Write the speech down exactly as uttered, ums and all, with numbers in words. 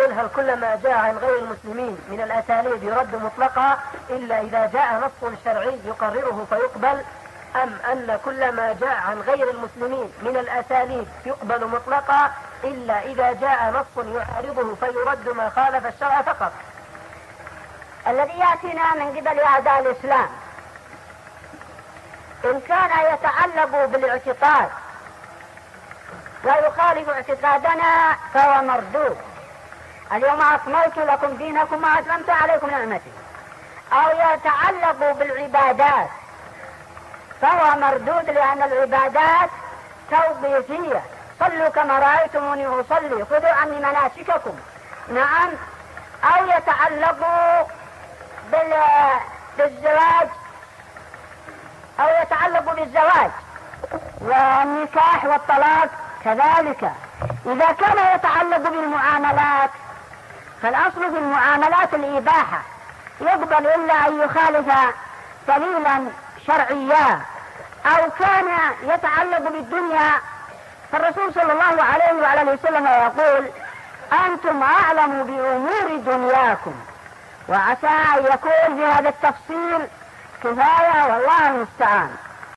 يقول: هل كل ما جاء عن غير المسلمين من الأساليب يرد مطلقا إلا إذا جاء نص شرعي يقرره فيقبل، أم أن كل ما جاء عن غير المسلمين من الأساليب يقبل مطلقا إلا إذا جاء نص يعارضه فيرد ما خالف الشرع فقط؟ الذي يأتينا من قبل أعداء الإسلام إن كان يتعلق بالاعتقاد ويخالف اعتقادنا فهو مردود. اليوم أكملت لكم دينكم وأتممت عليكم نعمتي. أو يتعلق بالعبادات فهو مردود، لأن العبادات توقيفية. صلوا كما رأيتموني أصلي، خذوا عني مناسككم. نعم. أو يتعلق بالزواج أو يتعلق بالزواج والنكاح والطلاق كذلك. إذا كان يتعلق بالمعاملات فالأصل في المعاملات الإباحة، يقبل إلا أن يخالف دليلا شرعيا. أو كان يتعلق بالدنيا فالرسول صلى الله عليه وعلى وسلم يقول: أنتم أعلم بأمور دنياكم. وعسى أن يكون في هذا التفصيل كفاية، والله المستعان.